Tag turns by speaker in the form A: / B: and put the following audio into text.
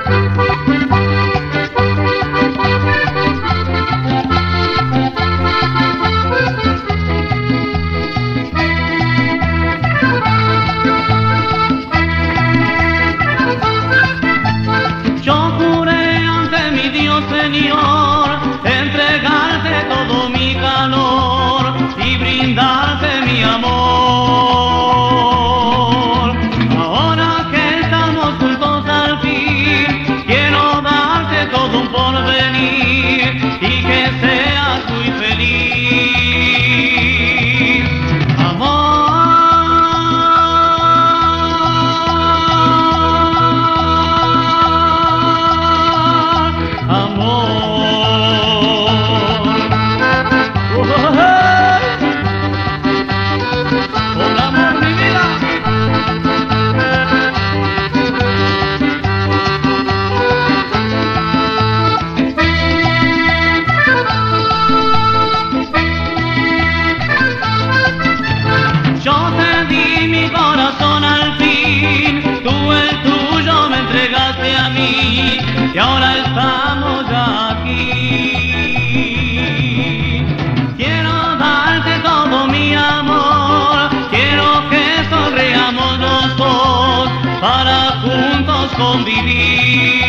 A: Señor, entregarte todo mi calor y brindarte mi amor. Ahora que estamos juntos al fin, quiero darte todo un porvenir y que seas muy feliz. Yo te di mi corazón al fin, tú el tuyo me entregaste a mí y ahora estamos ya aquí. Quiero darte todo mi amor, quiero que sonreamos los dos para juntos convivir.